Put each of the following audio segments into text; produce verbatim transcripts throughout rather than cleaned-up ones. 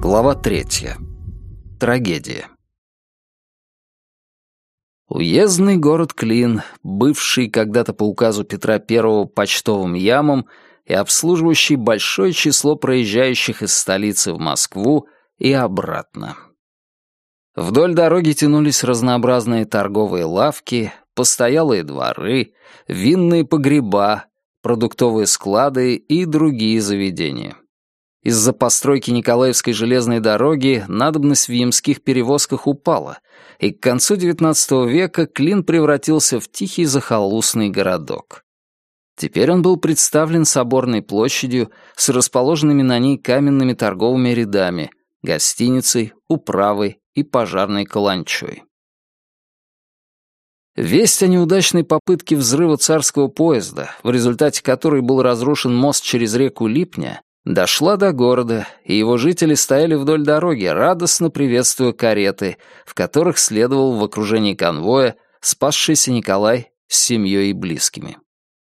Глава третья. Трагедия. Уездный город Клин, бывший когда-то по указу Петра Первого почтовым ямом и обслуживающий большое число проезжающих из столицы в Москву и обратно. Вдоль дороги тянулись разнообразные торговые лавки, постоялые дворы, винные погреба, продуктовые склады и другие заведения. Из-за постройки Николаевской железной дороги надобность в ямских перевозках упала, и к концу девятнадцатого века Клин превратился в тихий захолустный городок. Теперь он был представлен соборной площадью с расположенными на ней каменными торговыми рядами, гостиницей, управой и пожарной каланчой. Весть о неудачной попытке взрыва царского поезда, в результате которой был разрушен мост через реку Липня, дошла до города, и его жители стояли вдоль дороги, радостно приветствуя кареты, в которых следовал в окружении конвоя спасшийся Николай с семьей и близкими.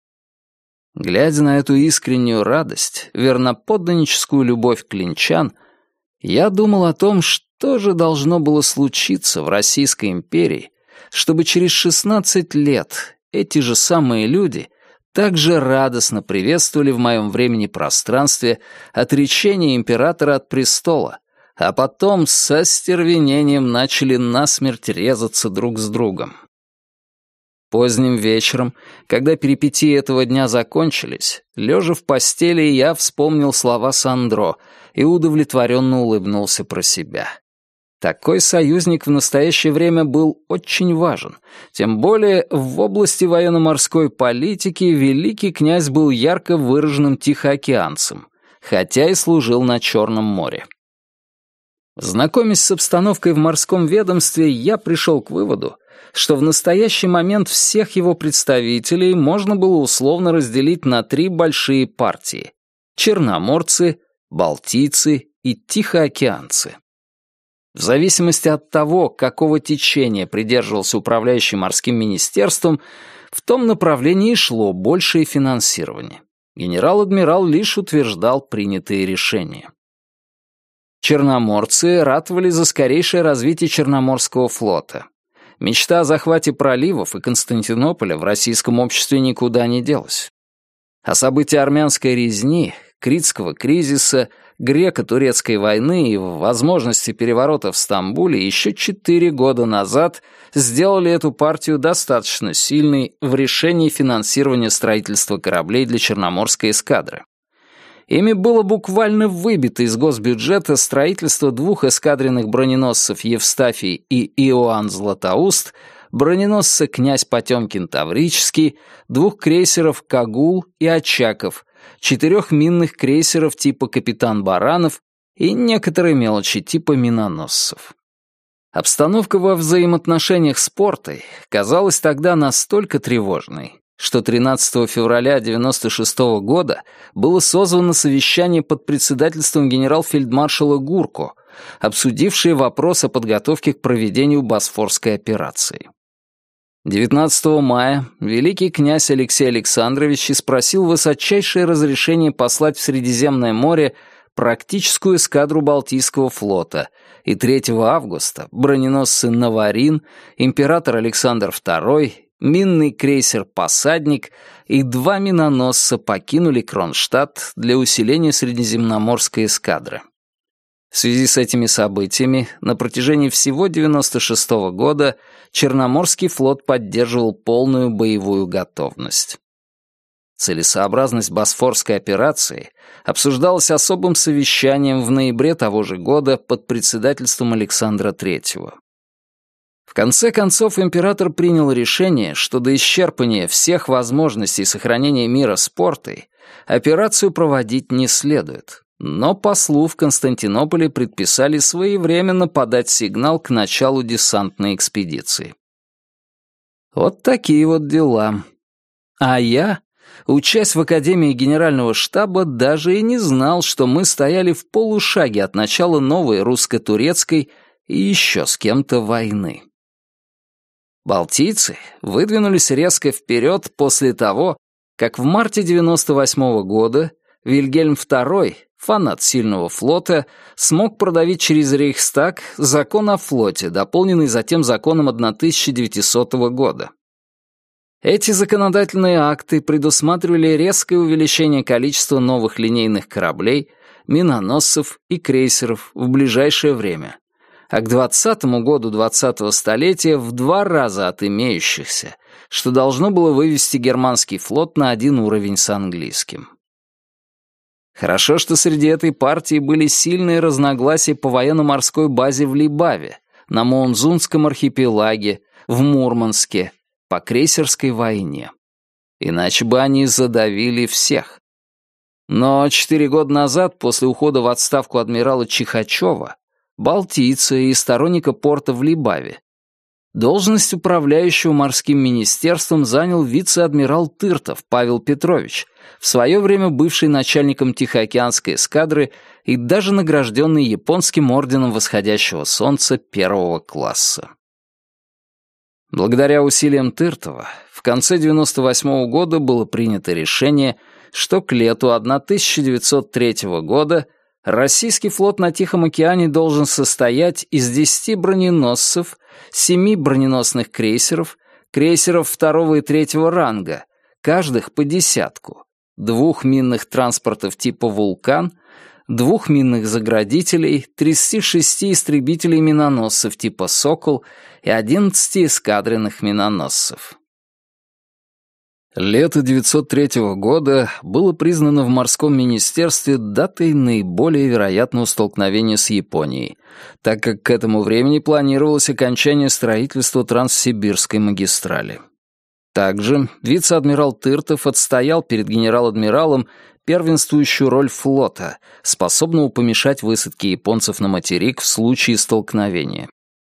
Глядя на эту искреннюю радость, верноподданническую любовь клинчан, я думал о том, что же должно было случиться в Российской империи, чтобы через шестнадцать лет эти же самые люди также радостно приветствовали в моем времени-пространстве отречение императора от престола, а потом со остервенением начали насмерть резаться друг с другом. Поздним вечером, когда перипетии этого дня закончились, лежа в постели, я вспомнил слова Сандро и удовлетворенно улыбнулся про себя. Такой союзник в настоящее время был очень важен, тем более в области военно-морской политики великий князь был ярко выраженным тихоокеанцем, хотя и служил на Черном море. Знакомясь с обстановкой в морском ведомстве, я пришел к выводу, что в настоящий момент всех его представителей можно было условно разделить на три большие партии — черноморцы, балтийцы и тихоокеанцы. В зависимости от того, какого течения придерживался управляющий морским министерством, в том направлении шло большее финансирование. Генерал-адмирал лишь утверждал принятые решения. Черноморцы ратовали за скорейшее развитие Черноморского флота. Мечта о захвате проливов и Константинополя в российском обществе никуда не делась. А события армянской резни, Критского кризиса, греко-турецкой войны и возможности переворота в Стамбуле еще четыре года назад сделали эту партию достаточно сильной в решении финансирования строительства кораблей для Черноморской эскадры. Ими было буквально выбито из госбюджета строительство двух эскадренных броненосцев «Евстафий» и «Иоанн Златоуст», броненосца «Князь Потемкин Таврический», двух крейсеров «Кагул» и «Очаков», четырех минных крейсеров типа «Капитан Баранов» и некоторые мелочи типа миноносцев. Обстановка во взаимоотношениях с портой казалась тогда настолько тревожной, что тринадцатого февраля девяносто шестого года было созвано совещание под председательством генерал-фельдмаршала Гурко, обсудившее вопрос о подготовке к проведению Босфорской операции. девятнадцатого мая великий князь Алексей Александрович спросил высочайшее разрешение послать в Средиземное море практическую эскадру Балтийского флота, и третьего августа броненосцы «Наварин», император Александр второй, минный крейсер «Посадник» и два миноносца покинули Кронштадт для усиления Средиземноморской эскадры. В связи с этими событиями на протяжении всего девяносто шестого года Черноморский флот поддерживал полную боевую готовность. Целесообразность Босфорской операции обсуждалась особым совещанием в ноябре того же года под председательством Александра третьего. В конце концов император принял решение, что до исчерпания всех возможностей сохранения мира с портой операцию проводить не следует. Но послу в Константинополе предписали своевременно подать сигнал к началу десантной экспедиции. Вот такие вот дела. А я, учась в Академии Генерального штаба, даже и не знал, что мы стояли в полушаге от начала новой русско-турецкой и еще с кем-то войны. Балтийцы выдвинулись резко вперед после того, как в марте девяносто восьмого года Вильгельм второй, фанат сильного флота, смог продавить через Рейхстаг закон о флоте, дополненный затем законом тысяча девятисотого года. Эти законодательные акты предусматривали резкое увеличение количества новых линейных кораблей, миноносцев и крейсеров в ближайшее время, а к двадцатому году двадцатого столетия в два раза от имеющихся, что должно было вывести германский флот на один уровень с английским. Хорошо, что среди этой партии были сильные разногласия по военно-морской базе в Либаве, на Моонзунском архипелаге, в Мурманске, по крейсерской войне. Иначе бы они задавили всех. Но четыре года назад, после ухода в отставку адмирала Чихачева, балтийца и сторонника порта в Либаве, должность управляющего морским министерством занял вице-адмирал Тыртов Павел Петрович, в свое время бывший начальником Тихоокеанской эскадры и даже награжденный японским орденом восходящего солнца первого класса. Благодаря усилиям Тыртова в конце девяносто восьмого года было принято решение, что к лету тысяча девятьсот третьего года российский флот на Тихом океане должен состоять из десяти броненосцев, семи броненосных крейсеров, крейсеров второго и третьего ранга, каждых по десятку, двух минных транспортов типа «Вулкан», двух минных заградителей, тридцати шести истребителей-миноносцев типа «Сокол» и одиннадцати эскадренных миноносцев. Лето девятьсот третьего года было признано в морском министерстве датой наиболее вероятного столкновения с Японией, так как к этому времени планировалось окончание строительства Транссибирской магистрали. Также вице-адмирал Тыртов отстоял перед генерал-адмиралом первенствующую роль флота, способного помешать высадке японцев на материк в случае столкновения.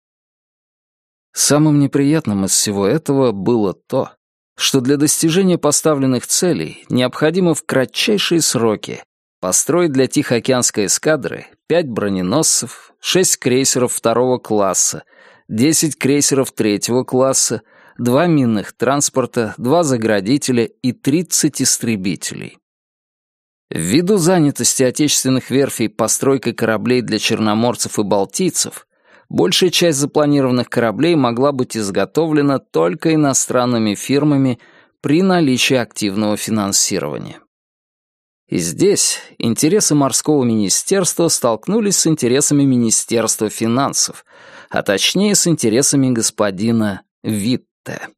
Самым неприятным из всего этого было то, что для достижения поставленных целей необходимо в кратчайшие сроки построить для Тихоокеанской эскадры пять броненосцев, шесть крейсеров второго класса, десять крейсеров третьего класса, два минных транспорта, два заградителя и тридцать истребителей. Ввиду занятости отечественных верфей постройкой кораблей для черноморцев и балтийцев, большая часть запланированных кораблей могла быть изготовлена только иностранными фирмами при наличии активного финансирования. И здесь интересы морского министерства столкнулись с интересами Министерства финансов, а точнее с интересами господина Витте.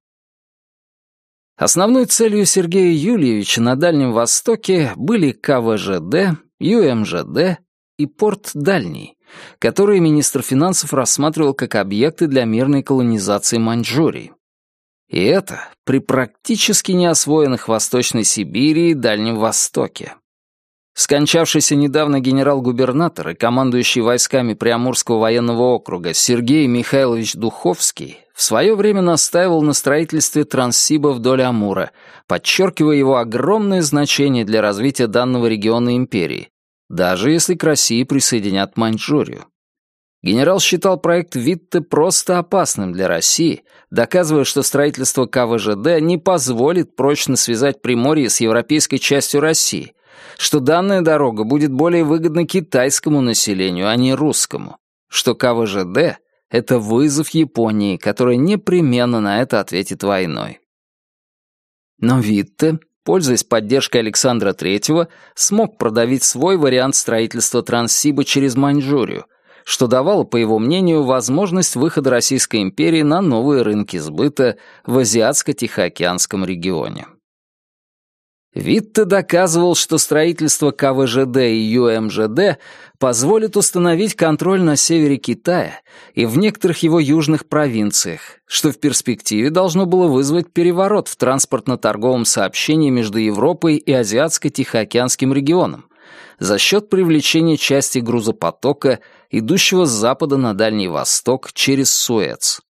Основной целью Сергея Юльевича на Дальнем Востоке были ка вэ жэ дэ, ю эм жэ дэ и порт Дальний, которые министр финансов рассматривал как объекты для мирной колонизации Маньчжурии. И это при практически неосвоенных Восточной Сибири и Дальнем Востоке. Скончавшийся недавно генерал-губернатор и командующий войсками Приамурского военного округа Сергей Михайлович Духовский в свое время настаивал на строительстве Транссиба вдоль Амура, подчеркивая его огромное значение для развития данного региона империи, даже если к России присоединят Маньчжурию. Генерал считал проект Витте просто опасным для России, доказывая, что строительство ка вэ жэ дэ не позволит прочно связать Приморье с европейской частью России, что данная дорога будет более выгодна китайскому населению, а не русскому, что ка вэ жэ дэ — это вызов Японии, которая непременно на это ответит войной. Но Витте, пользуясь поддержкой Александра Третьего, смог продавить свой вариант строительства Транссиба через Маньчжурию, что давало, по его мнению, возможность выхода Российской империи на новые рынки сбыта в Азиатско-Тихоокеанском регионе. Витте доказывал, что строительство ка вэ жэ дэ и ю эм жэ дэ позволит установить контроль на севере Китая и в некоторых его южных провинциях, что в перспективе должно было вызвать переворот в транспортно-торговом сообщении между Европой и Азиатско-Тихоокеанским регионом за счет привлечения части грузопотока, идущего с запада на Дальний Восток через Суэц.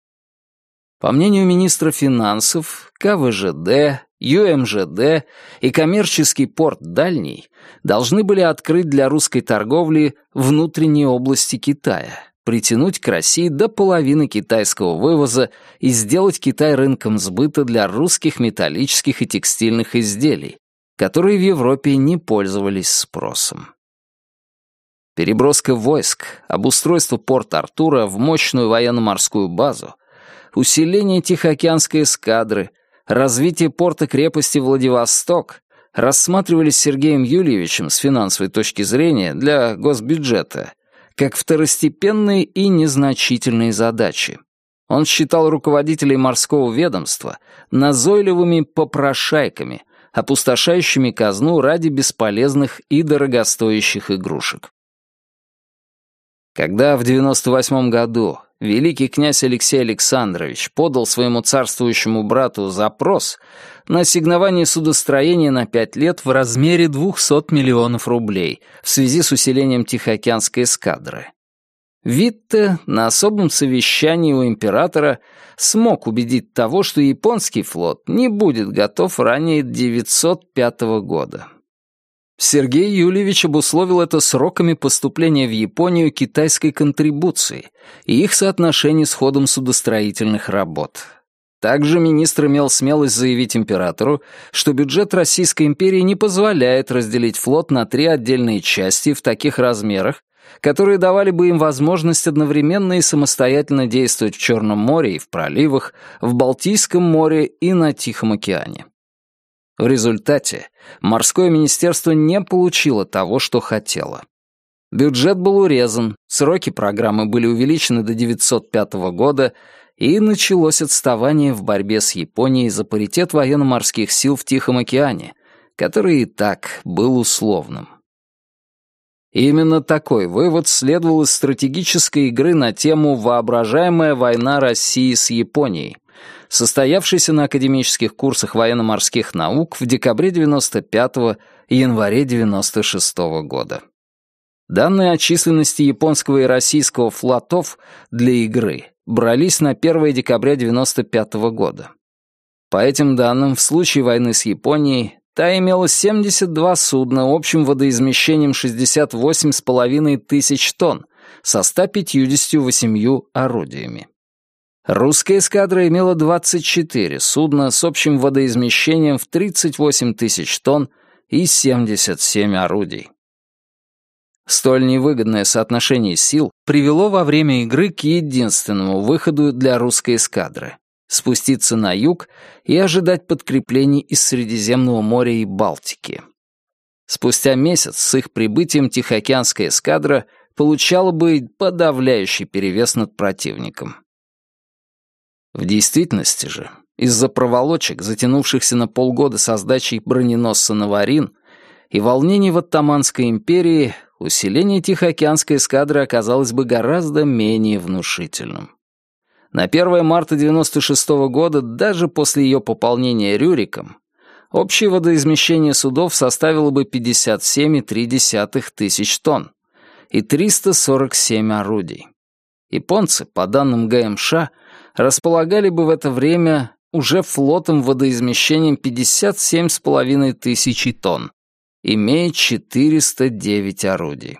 По мнению министра финансов, ка вэ жэ дэ, ю эм жэ дэ и коммерческий порт Дальний должны были открыть для русской торговли внутренние области Китая, притянуть к России до половины китайского вывоза и сделать Китай рынком сбыта для русских металлических и текстильных изделий, которые в Европе не пользовались спросом. Переброска войск, обустройство Порт-Артура в мощную военно-морскую базу, усиление Тихоокеанской эскадры, развитие порта-крепости Владивосток рассматривались Сергеем Юльевичем с финансовой точки зрения для госбюджета как второстепенные и незначительные задачи. Он считал руководителей морского ведомства назойливыми попрошайками, опустошающими казну ради бесполезных и дорогостоящих игрушек. Когда в девяносто восьмом году великий князь Алексей Александрович подал своему царствующему брату запрос на ассигнование судостроения на пять лет в размере двухсот миллионов рублей в связи с усилением Тихоокеанской эскадры, Витте на особом совещании у императора смог убедить того, что японский флот не будет готов ранее девятьсот пятого года. Сергей Юльевич обусловил это сроками поступления в Японию китайской контрибуции и их соотношения с ходом судостроительных работ. Также министр имел смелость заявить императору, что бюджет Российской империи не позволяет разделить флот на три отдельные части в таких размерах, которые давали бы им возможность одновременно и самостоятельно действовать в Черном море и в проливах, в Балтийском море и на Тихом океане. В результате морское министерство не получило того, что хотело. Бюджет был урезан, сроки программы были увеличены до девятьсот пятого года, и началось отставание в борьбе с Японией за паритет военно-морских сил в Тихом океане, который и так был условным. Именно такой вывод следовал из стратегической игры на тему «Воображаемая война России с Японией», состоявшейся на академических курсах военно-морских наук в декабре девяносто пятого и январе девяносто шестого года. Данные о численности японского и российского флотов для игры брались на первое декабря девяносто пятого года. По этим данным, в случае войны с Японией та имела семьдесят два судна общим водоизмещением шестьдесят восемь с половиной тысяч тонн со ста пятьюдесятью восемью орудиями. Русская эскадра имела двадцать четыре судна с общим водоизмещением в тридцать восемь тысяч тонн и семьдесят семь орудий. Столь невыгодное соотношение сил привело во время игры к единственному выходу для русской эскадры — спуститься на юг и ожидать подкреплений из Средиземного моря и Балтики. Спустя месяц с их прибытием Тихоокеанская эскадра получала бы подавляющий перевес над противником. В действительности же, из-за проволочек, затянувшихся на полгода со сдачей броненосца «Наварин», и волнений в Оттоманской империи, усиление Тихоокеанской эскадры оказалось бы гораздо менее внушительным. На первое марта девяносто шестого года, даже после ее пополнения Рюриком, общее водоизмещение судов составило бы пятьдесят семь и три десятых тысяч тонн и триста сорок семь орудий. Японцы, по данным ГМШ, располагали бы в это время уже флотом водоизмещением пятьдесят семь с половиной тысячи тонн, имея четыреста девять орудий.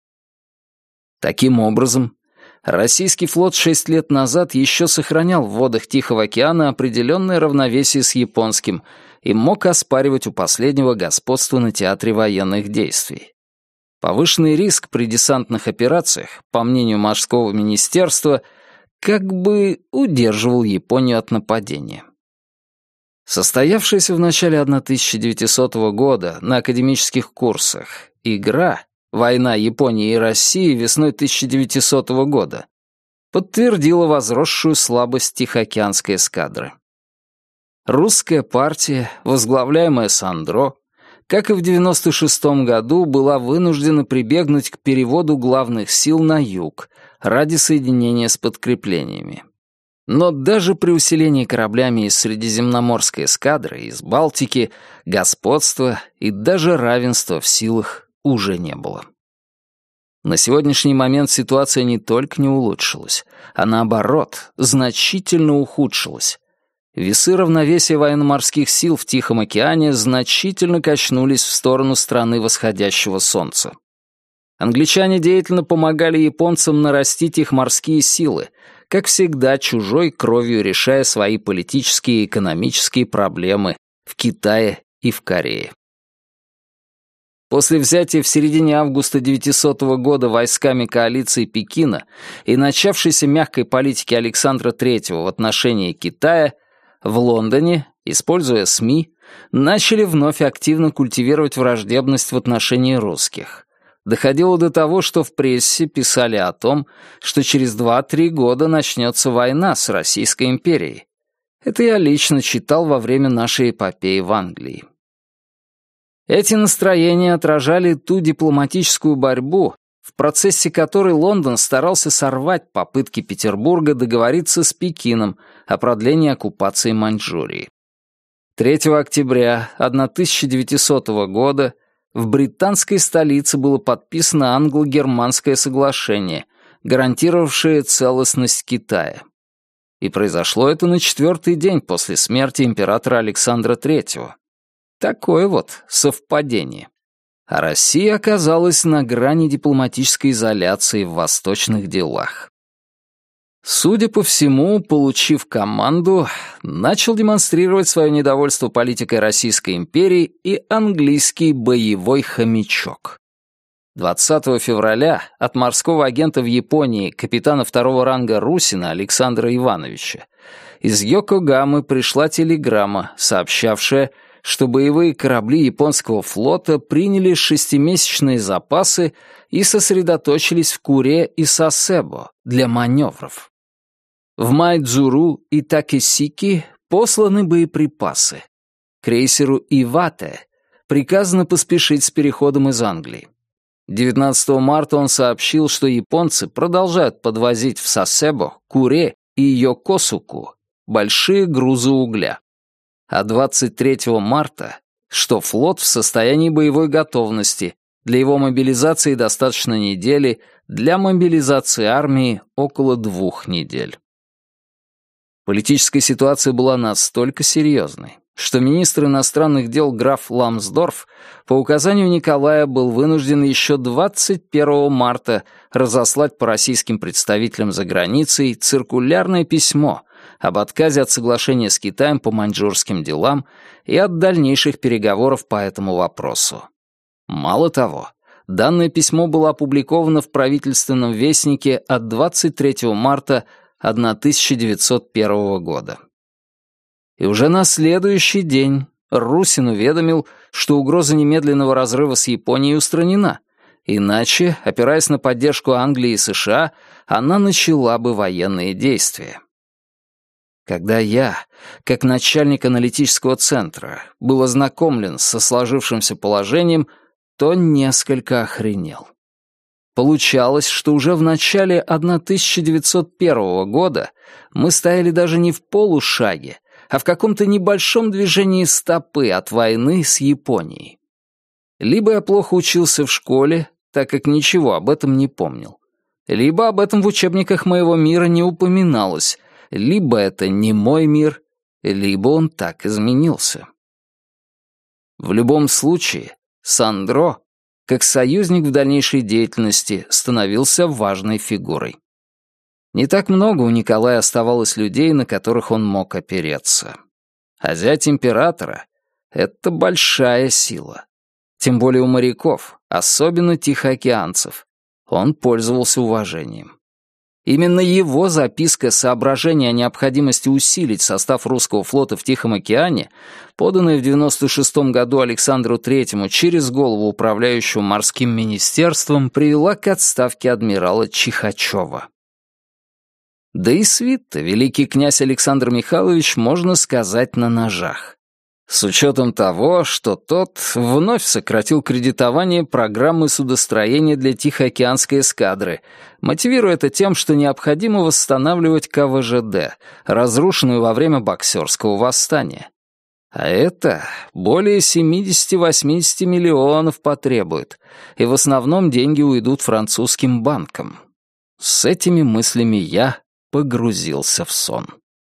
Таким образом, российский флот шесть лет назад еще сохранял в водах Тихого океана определенное равновесие с японским и мог оспаривать у последнего господство на театре военных действий. Повышенный риск при десантных операциях, по мнению морского министерства, как бы удерживал Японию от нападения. Состоявшаяся в начале тысяча девятисотого года на академических курсах игра «Война Японии и России весной тысяча девятисотого года» подтвердила возросшую слабость Тихоокеанской эскадры. Русская партия, возглавляемая Сандро, как и в девяносто шестом году, была вынуждена прибегнуть к переводу главных сил на юг ради соединения с подкреплениями. Но даже при усилении кораблями из Средиземноморской эскадры и из Балтики господства и даже равенства в силах уже не было. На сегодняшний момент ситуация не только не улучшилась, а наоборот, значительно ухудшилась. Весы равновесия военно-морских сил в Тихом океане значительно качнулись в сторону страны восходящего солнца. Англичане деятельно помогали японцам нарастить их морские силы, как всегда чужой кровью решая свои политические и экономические проблемы в Китае и в Корее. После взятия в середине августа девятисотого года войсками коалиции Пекина и начавшейся мягкой политики Александра Третьего в отношении Китая, в Лондоне, используя СМИ, начали вновь активно культивировать враждебность в отношении русских. Доходило до того, что в прессе писали о том, что через два-три года начнется война с Российской империей. Это я лично читал во время нашей эпопеи в Англии. Эти настроения отражали ту дипломатическую борьбу, в процессе которой Лондон старался сорвать попытки Петербурга договориться с Пекином о продлении оккупации Маньчжурии. третьего октября тысяча девятисотого года в британской столице было подписано англо-германское соглашение, гарантировавшее целостность Китая. И произошло это на четвертый день после смерти императора Александра Третьего. Такое вот совпадение. А Россия оказалась на грани дипломатической изоляции в восточных делах. Судя по всему, получив команду, начал демонстрировать свое недовольство политикой Российской империи и английский боевой хомячок. двадцатого февраля от морского агента в Японии, капитана второго ранга Русина Александра Ивановича, из Йокогамы пришла телеграмма, сообщавшая, что боевые корабли японского флота приняли шестимесячные запасы и сосредоточились в Куре и Сасебо для маневров. В Майдзуру и Такесики посланы боеприпасы. Крейсеру Ивате приказано поспешить с переходом из Англии. девятнадцатого марта он сообщил, что японцы продолжают подвозить в Сасебо, Куре и Йокосуку большие грузы угля. А двадцать третьего марта, что флот в состоянии боевой готовности, для его мобилизации достаточно недели, для мобилизации армии около двух недель. Политическая ситуация была настолько серьезной, что министр иностранных дел граф Ламсдорф по указанию Николая был вынужден еще двадцать первого марта разослать по российским представителям за границей циркулярное письмо об отказе от соглашения с Китаем по маньчжурским делам и от дальнейших переговоров по этому вопросу. Мало того, данное письмо было опубликовано в правительственном вестнике от двадцать третьего марта тысяча девятьсот первого года. И уже на следующий день Русин уведомил, что угроза немедленного разрыва с Японией устранена, иначе, опираясь на поддержку Англии и США, она начала бы военные действия. Когда я, как начальник аналитического центра, был ознакомлен со сложившимся положением, то несколько охренел. Получалось, что уже в начале тысяча девятьсот первого года мы стояли даже не в полушаге, а в каком-то небольшом движении стопы от войны с Японией. Либо я плохо учился в школе, так как ничего об этом не помнил, либо об этом в учебниках моего мира не упоминалось, либо это не мой мир, либо он так изменился. В любом случае, Сандро, как союзник в дальнейшей деятельности, становился важной фигурой. Не так много у Николая оставалось людей, на которых он мог опереться. А зять императора — это большая сила. Тем более у моряков, особенно тихоокеанцев, он пользовался уважением. Именно его записка соображения о необходимости усилить состав русского флота в Тихом океане, поданная в девяносто шестом году Александру Третьему через голову управляющего морским министерством, привела к отставке адмирала Чихачева. Да и свит-то великий князь Александр Михайлович, можно сказать, на ножах. С учетом того, что тот вновь сократил кредитование программы судостроения для Тихоокеанской эскадры, мотивируя это тем, что необходимо восстанавливать ка вэ жэ дэ, разрушенную во время Боксерского восстания. А это более семьдесят-восемьдесят миллионов потребует, и в основном деньги уйдут французским банкам. С этими мыслями я погрузился в сон.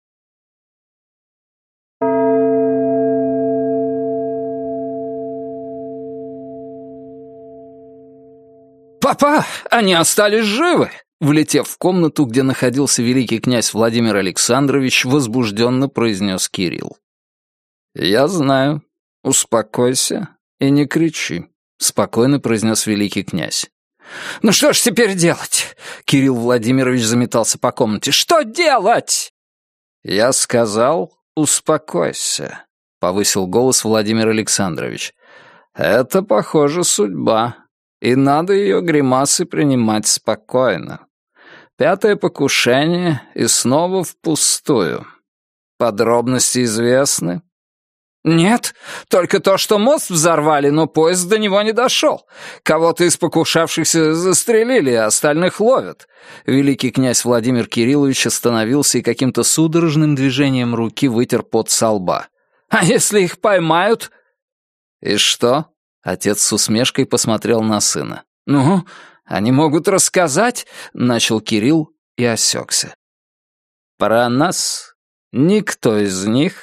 «Папа, они остались живы!» Влетев в комнату, где находился великий князь Владимир Александрович, возбужденно произнес Кирилл. «Я знаю. Успокойся и не кричи», спокойно произнес великий князь. «Ну что ж теперь делать?» Кирилл Владимирович заметался по комнате. «Что делать?» «Я сказал, успокойся», — повысил голос Владимир Александрович. «Это, похоже, судьба, и надо ее гримасы принимать спокойно. Пятое покушение и снова впустую. Подробности известны?» «Нет, только то, что мост взорвали, но поезд до него не дошел. Кого-то из покушавшихся застрелили, а остальных ловят». Великий князь Владимир Кириллович остановился и каким-то судорожным движением руки вытер пот со лба. «А если их поймают?» «И что?» — отец с усмешкой посмотрел на сына. «Ну, они могут рассказать», — начал Кирилл и осекся. «Про нас никто из них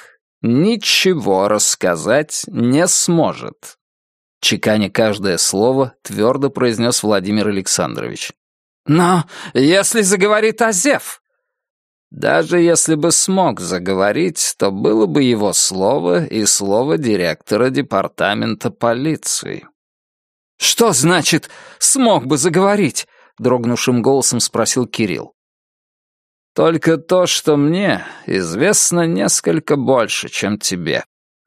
ничего рассказать не сможет», — чеканя каждое слово, твердо произнес Владимир Александрович. «Но если заговорит Азеф?» «Даже если бы смог заговорить, то было бы его слово и слово директора департамента полиции». «Что значит «смог бы заговорить»?» — дрогнувшим голосом спросил Кирилл. «Только то, что мне известно несколько больше, чем тебе.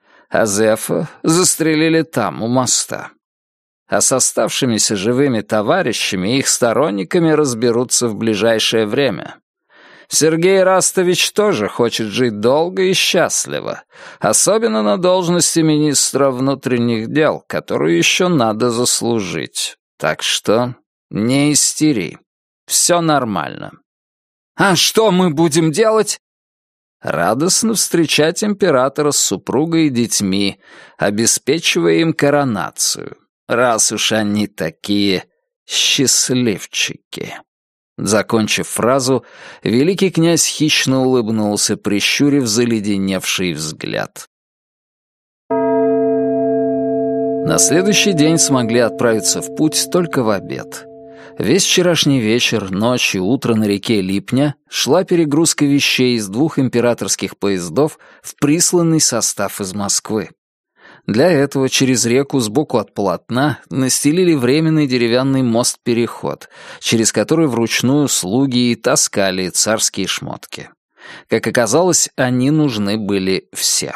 Азефа застрелили там, у моста. А с оставшимися живыми товарищами и их сторонниками разберутся в ближайшее время. Сергей Растович тоже хочет жить долго и счастливо, особенно на должности министра внутренних дел, которую еще надо заслужить. Так что не истери, все нормально». «А что мы будем делать?» «Радостно встречать императора с супругой и детьми, обеспечивая им коронацию, раз уж они такие счастливчики». Закончив фразу, великий князь хищно улыбнулся, прищурив заледеневший взгляд. На следующий день смогли отправиться в путь только в обед. Весь вчерашний вечер, ночь и утро на реке Липня шла перегрузка вещей из двух императорских поездов в присланный состав из Москвы. Для этого через реку сбоку от полотна настелили временный деревянный мост-переход, через который вручную слуги и таскали царские шмотки. Как оказалось, они нужны были все.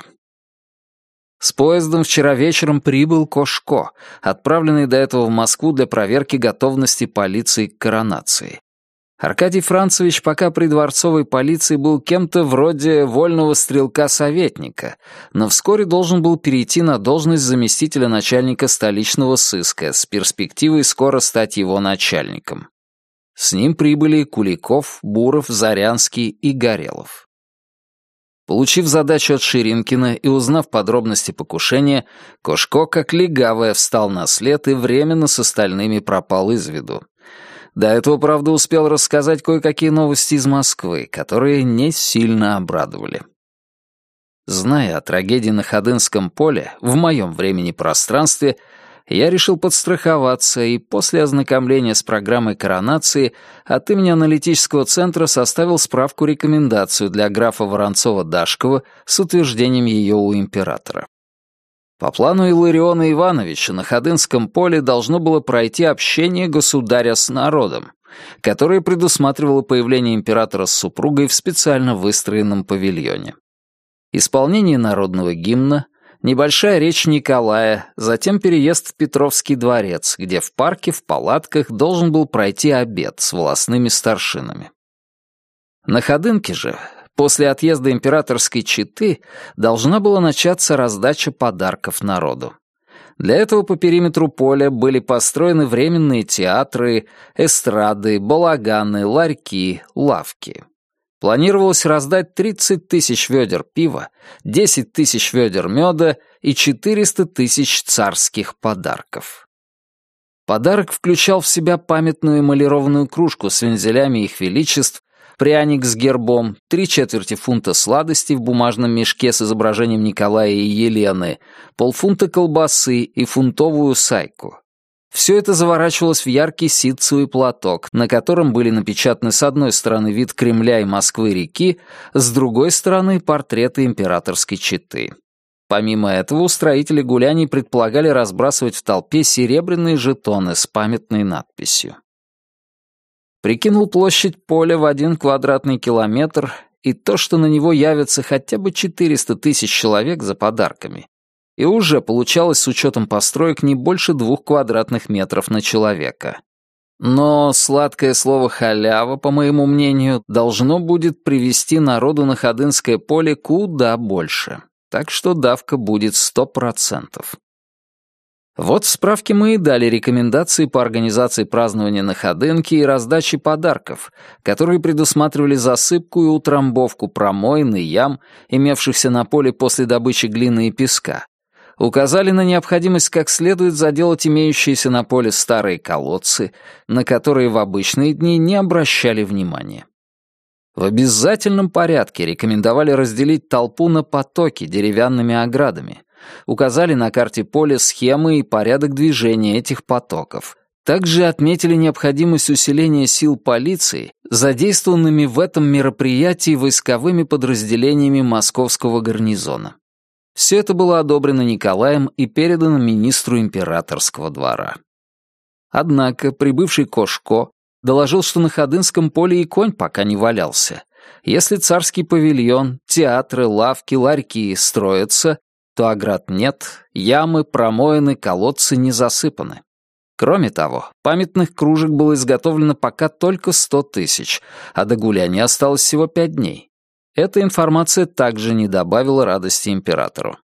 С поездом вчера вечером прибыл Кошко, отправленный до этого в Москву для проверки готовности полиции к коронации. Аркадий Францевич пока при дворцовой полиции был кем-то вроде вольного стрелка-советника, но вскоре должен был перейти на должность заместителя начальника столичного сыска с перспективой скоро стать его начальником. С ним прибыли Куликов, Буров, Зарянский и Горелов. Получив задачу от Ширинкина и узнав подробности покушения, Кошко, как легавая, встал на след и временно с остальными пропал из виду. До этого, правда, успел рассказать кое-какие новости из Москвы, которые не сильно обрадовали. Зная о трагедии на Ходынском поле, в моем времени и пространстве, я решил подстраховаться и после ознакомления с программой коронации от имени аналитического центра составил справку-рекомендацию для графа Воронцова-Дашкова с утверждением ее у императора. По плану Иллариона Ивановича на Ходынском поле должно было пройти общение государя с народом, которое предусматривало появление императора с супругой в специально выстроенном павильоне. Исполнение народного гимна, небольшая речь Николая, затем переезд в Петровский дворец, где в парке в палатках должен был пройти обед с волосными старшинами. На Ходынке же, после отъезда императорской четы, должна была начаться раздача подарков народу. Для этого по периметру поля были построены временные театры, эстрады, балаганы, ларьки, лавки. Планировалось раздать тридцать тысяч ведер пива, десять тысяч ведер меда и четыреста тысяч царских подарков. Подарок включал в себя памятную эмалированную кружку с вензелями их величеств, пряник с гербом, три четверти фунта сладостей в бумажном мешке с изображением Николая и Елены, полфунта колбасы и фунтовую сайку. Все это заворачивалось в яркий ситцевый платок, на котором были напечатаны с одной стороны вид Кремля и Москвы-реки, с другой стороны портреты императорской четы. Помимо этого, устроители гуляний предполагали разбрасывать в толпе серебряные жетоны с памятной надписью. Прикинул площадь поля в один квадратный километр и то, что на него явятся хотя бы четыреста тысяч человек за подарками, и уже получалось с учетом построек не больше двух квадратных метров на человека. Но сладкое слово «халява», по моему мнению, должно будет привести народу на Ходынское поле куда больше. Так что давка будет сто процентов. Вот в справке мы и дали рекомендации по организации празднования на Ходынке и раздаче подарков, которые предусматривали засыпку и утрамбовку промоин и ям, имевшихся на поле после добычи глины и песка. Указали на необходимость как следует заделать имеющиеся на поле старые колодцы, на которые в обычные дни не обращали внимания. В обязательном порядке рекомендовали разделить толпу на потоки деревянными оградами. Указали на карте поля схемы и порядок движения этих потоков. Также отметили необходимость усиления сил полиции, задействованными в этом мероприятии войсковыми подразделениями московского гарнизона. Все это было одобрено Николаем и передано министру императорского двора. Однако прибывший Кошко доложил, что на Ходынском поле и конь пока не валялся. Если царский павильон, театры, лавки, ларьки строятся, то оград нет, ямы, промоины, колодцы не засыпаны. Кроме того, памятных кружек было изготовлено пока только сто тысяч, а до гуляния осталось всего пять дней. Эта информация также не добавила радости императору.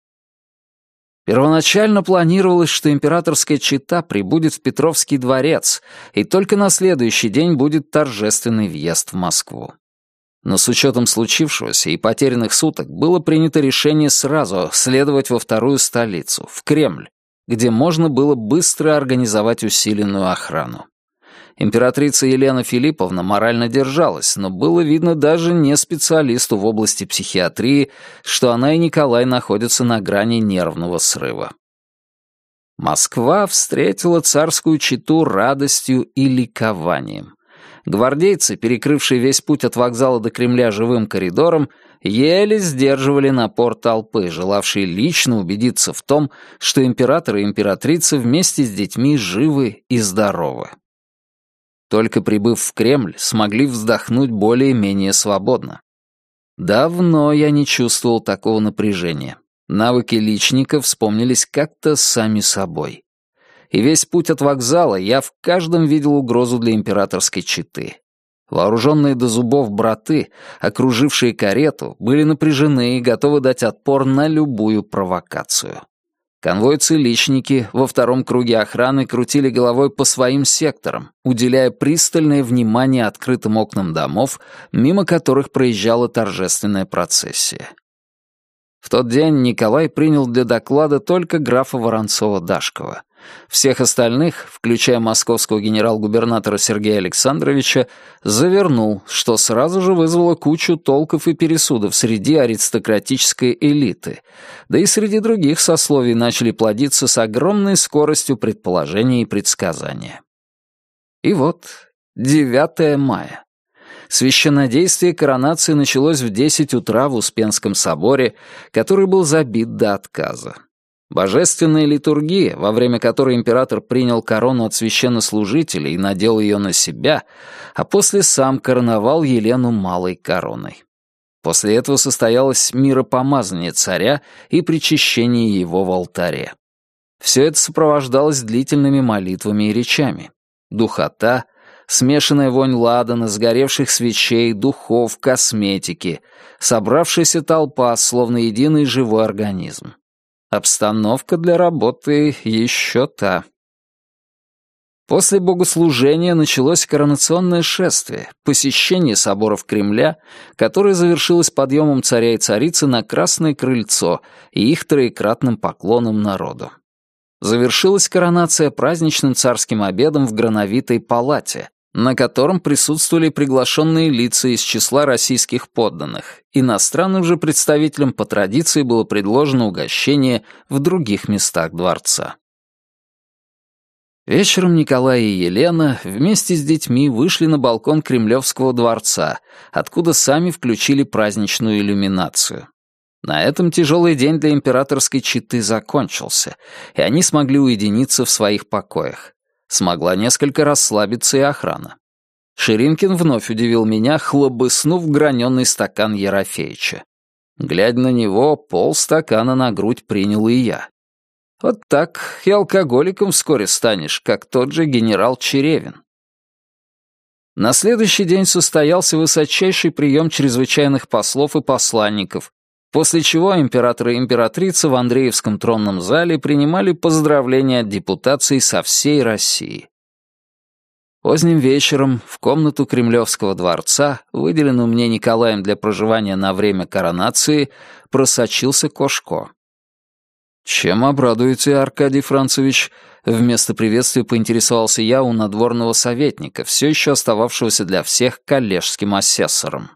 Первоначально планировалось, что императорская чета прибудет в Петровский дворец, и только на следующий день будет торжественный въезд в Москву. Но с учетом случившегося и потерянных суток было принято решение сразу следовать во вторую столицу, в Кремль, где можно было быстро организовать усиленную охрану. Императрица Елена Филипповна морально держалась, но было видно даже не специалисту в области психиатрии, что она и Николай находятся на грани нервного срыва. Москва встретила царскую чету радостью и ликованием. Гвардейцы, перекрывшие весь путь от вокзала до Кремля живым коридором, еле сдерживали напор толпы, желавшей лично убедиться в том, что император и императрица вместе с детьми живы и здоровы. Только прибыв в Кремль, смогли вздохнуть более-менее свободно. Давно я не чувствовал такого напряжения. Навыки личника вспомнились как-то сами собой. И весь путь от вокзала я в каждом видел угрозу для императорской четы. Вооруженные до зубов браты, окружившие карету, были напряжены и готовы дать отпор на любую провокацию. Конвойцы-личники во втором круге охраны крутили головой по своим секторам, уделяя пристальное внимание открытым окнам домов, мимо которых проезжала торжественная процессия. В тот день Николай принял для доклада только графа Воронцова-Дашкова. Всех остальных, включая московского генерал-губернатора Сергея Александровича, завернул, что сразу же вызвало кучу толков и пересудов среди аристократической элиты, да и среди других сословий начали плодиться с огромной скоростью предположения и предсказания. И вот девятое мая. Священнодействие коронации началось в десять утра в Успенском соборе, который был забит до отказа. Божественная литургия, во время которой император принял корону от священнослужителей и надел ее на себя, а после сам короновал Елену малой короной. После этого состоялось миропомазание царя и причащение его в алтаре. Все это сопровождалось длительными молитвами и речами. Духота, смешанная вонь ладана, сгоревших свечей, духов, косметики, собравшаяся толпа, словно единый живой организм. Обстановка для работы еще та. После богослужения началось коронационное шествие, посещение соборов Кремля, которое завершилось подъемом царя и царицы на Красное крыльцо и их троекратным поклоном народу. Завершилась коронация праздничным царским обедом в Грановитой палате, на котором присутствовали приглашенные лица из числа российских подданных. Иностранным же представителям по традиции было предложено угощение в других местах дворца. Вечером Николай и Елена вместе с детьми вышли на балкон Кремлевского дворца, откуда сами включили праздничную иллюминацию. На этом тяжелый день для императорской четы закончился, и они смогли уединиться в своих покоях. Смогла несколько расслабиться и охрана. Ширинкин вновь удивил меня, хлобыснув граненый стакан Ерофеича. Глядя на него, полстакана на грудь принял и я. Вот так и алкоголиком вскоре станешь, как тот же генерал Черевин. На следующий день состоялся высочайший прием чрезвычайных послов и посланников, после чего император и императрица в Андреевском тронном зале принимали поздравления от депутаций со всей России. Поздним вечером в комнату Кремлевского дворца, выделенную мне Николаем для проживания на время коронации, просочился Кошко. «Чем обрадуете, Аркадий Францевич?» Вместо приветствия поинтересовался я у надворного советника, все еще остававшегося для всех коллежским асессором.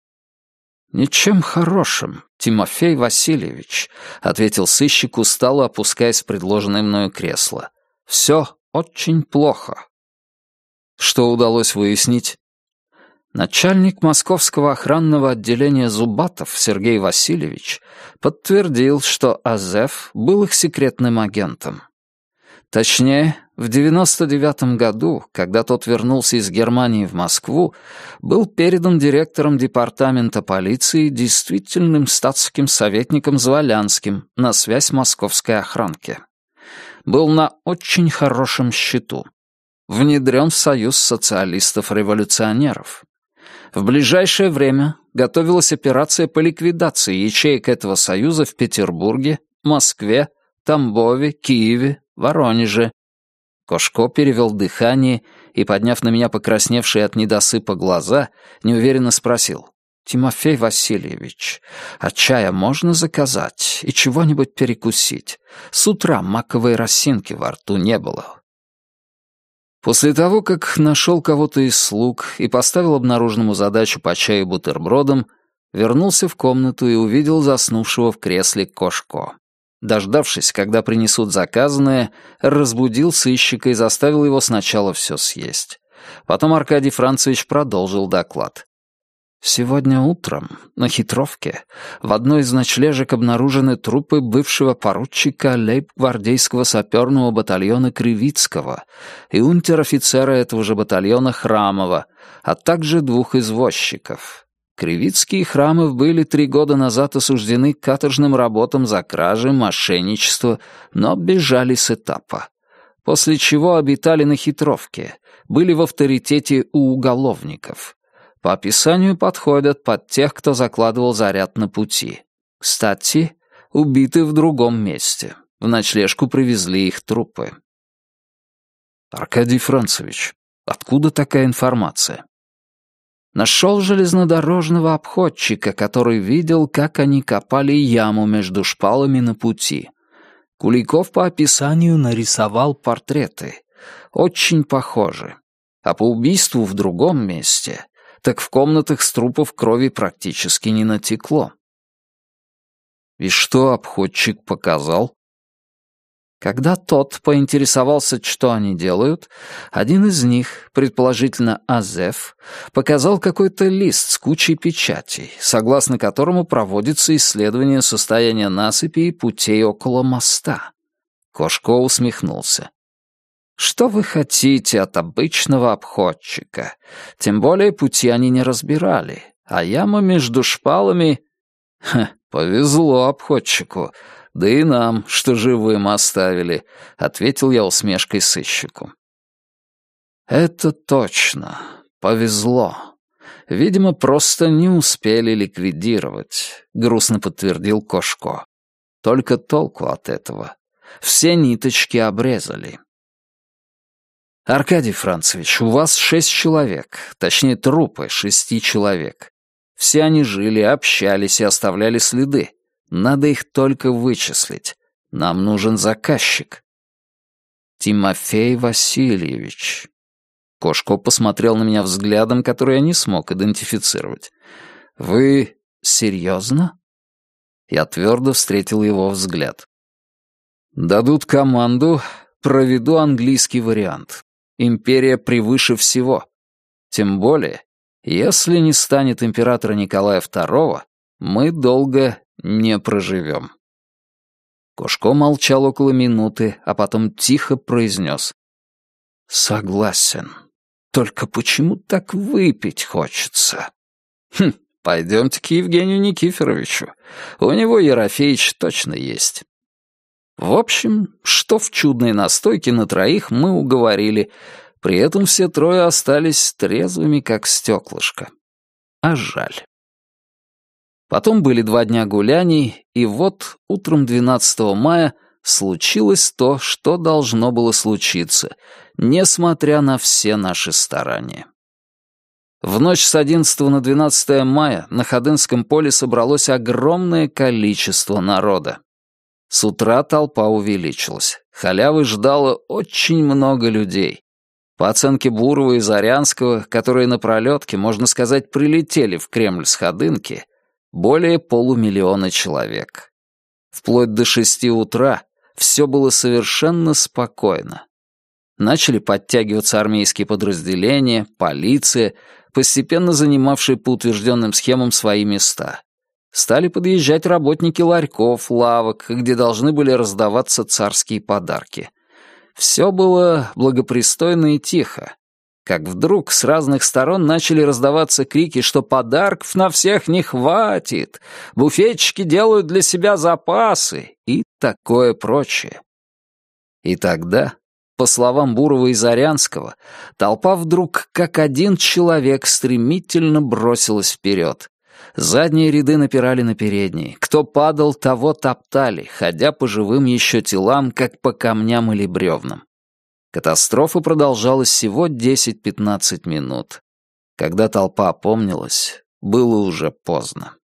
«Ничем хорошим, Тимофей Васильевич», — ответил сыщик, устало опускаясь в предложенное мною кресло. «Все очень плохо». Что удалось выяснить? Начальник московского охранного отделения Зубатов Сергей Васильевич подтвердил, что Азеф был их секретным агентом. Точнее, в девяносто девятом году, когда тот вернулся из Германии в Москву, был передан директором департамента полиции действительным статским советником Зволянским на связь московской охранки. Был на очень хорошем счету. Внедрен в Союз социалистов-революционеров. В ближайшее время готовилась операция по ликвидации ячеек этого союза в Петербурге, Москве, Тамбове, Киеве, Воронеже. Кошко перевел дыхание и, подняв на меня покрасневшие от недосыпа глаза, неуверенно спросил: «Тимофей Васильевич, а чая можно заказать и чего-нибудь перекусить? С утра маковой росинки во рту не было». После того, как нашел кого-то из слуг и поставил обнаруженному задачу по чаю и бутербродам, вернулся в комнату и увидел заснувшего в кресле Кошко. Дождавшись, когда принесут заказанное, разбудил сыщика и заставил его сначала все съесть. Потом Аркадий Францевич продолжил доклад. Сегодня утром на Хитровке в одной из ночлежек обнаружены трупы бывшего поручика лейб-гвардейского саперного батальона Кривицкого и унтер-офицера этого же батальона Храмова, а также двух извозчиков. Кривицкий и Храмов были три года назад осуждены к каторжным работам за кражи, мошенничество, но бежали с этапа. После чего обитали на Хитровке, были в авторитете у уголовников. По описанию подходят под тех, кто закладывал заряд на пути. Кстати, убиты в другом месте. В ночлежку привезли их трупы. Аркадий Францевич, откуда такая информация? Нашел железнодорожного обходчика, который видел, как они копали яму между шпалами на пути. Куликов по описанию нарисовал портреты. Очень похожи. А по убийству в другом месте, так в комнатах с трупов крови практически не натекло. И что обходчик показал? Когда тот поинтересовался, что они делают, один из них, предположительно Азеф, показал какой-то лист с кучей печатей, согласно которому проводится исследование состояния насыпи и путей около моста. Кошко усмехнулся. Что вы хотите от обычного обходчика? Тем более пути они не разбирали, а яма между шпалами... Ха, повезло обходчику. Да и нам, что живым оставили, — ответил я усмешкой сыщику. Это точно. Повезло. Видимо, просто не успели ликвидировать, — грустно подтвердил Кошко. Только толку от этого. Все ниточки обрезали. Аркадий Францевич, у вас шесть человек, точнее, трупы шести человек. Все они жили, общались и оставляли следы. Надо их только вычислить. Нам нужен заказчик. Тимофей Васильевич. Кошко посмотрел на меня взглядом, который я не смог идентифицировать. Вы серьезно? Я твердо встретил его взгляд. Дадут команду, проведу английский вариант. Империя превыше всего. Тем более, если не станет императора Николая второго, мы долго не проживем». Кошко молчал около минуты, а потом тихо произнес: «Согласен. Только почему так выпить хочется?» «Хм, пойдемте к Евгению Никифоровичу. У него Ерофеич точно есть». В общем, что в чудной настойке на троих мы уговорили, при этом все трое остались трезвыми, как стеклышко. А жаль. Потом были два дня гуляний, и вот утром двенадцатого мая случилось то, что должно было случиться, несмотря на все наши старания. В ночь с одиннадцатого на двенадцатое мая на Ходынском поле собралось огромное количество народа. С утра толпа увеличилась. Халявы ждало очень много людей. По оценке Бурова и Зарянского, которые на пролетке, можно сказать, прилетели в Кремль с Ходынки, более полумиллиона человек. Вплоть до шести утра все было совершенно спокойно. Начали подтягиваться армейские подразделения, полиция, постепенно занимавшие по утвержденным схемам свои места. Стали подъезжать работники ларьков, лавок, где должны были раздаваться царские подарки. Все было благопристойно и тихо. Как вдруг с разных сторон начали раздаваться крики, что подарков на всех не хватит, буфетчики делают для себя запасы и такое прочее. И тогда, по словам Бурова и Зарянского, толпа вдруг, как один человек, стремительно бросилась вперед. Задние ряды напирали на передние. Кто падал, того топтали, ходя по живым еще телам, как по камням или бревнам. Катастрофа продолжалась всего десять-пятнадцать минут. Когда толпа опомнилась, было уже поздно.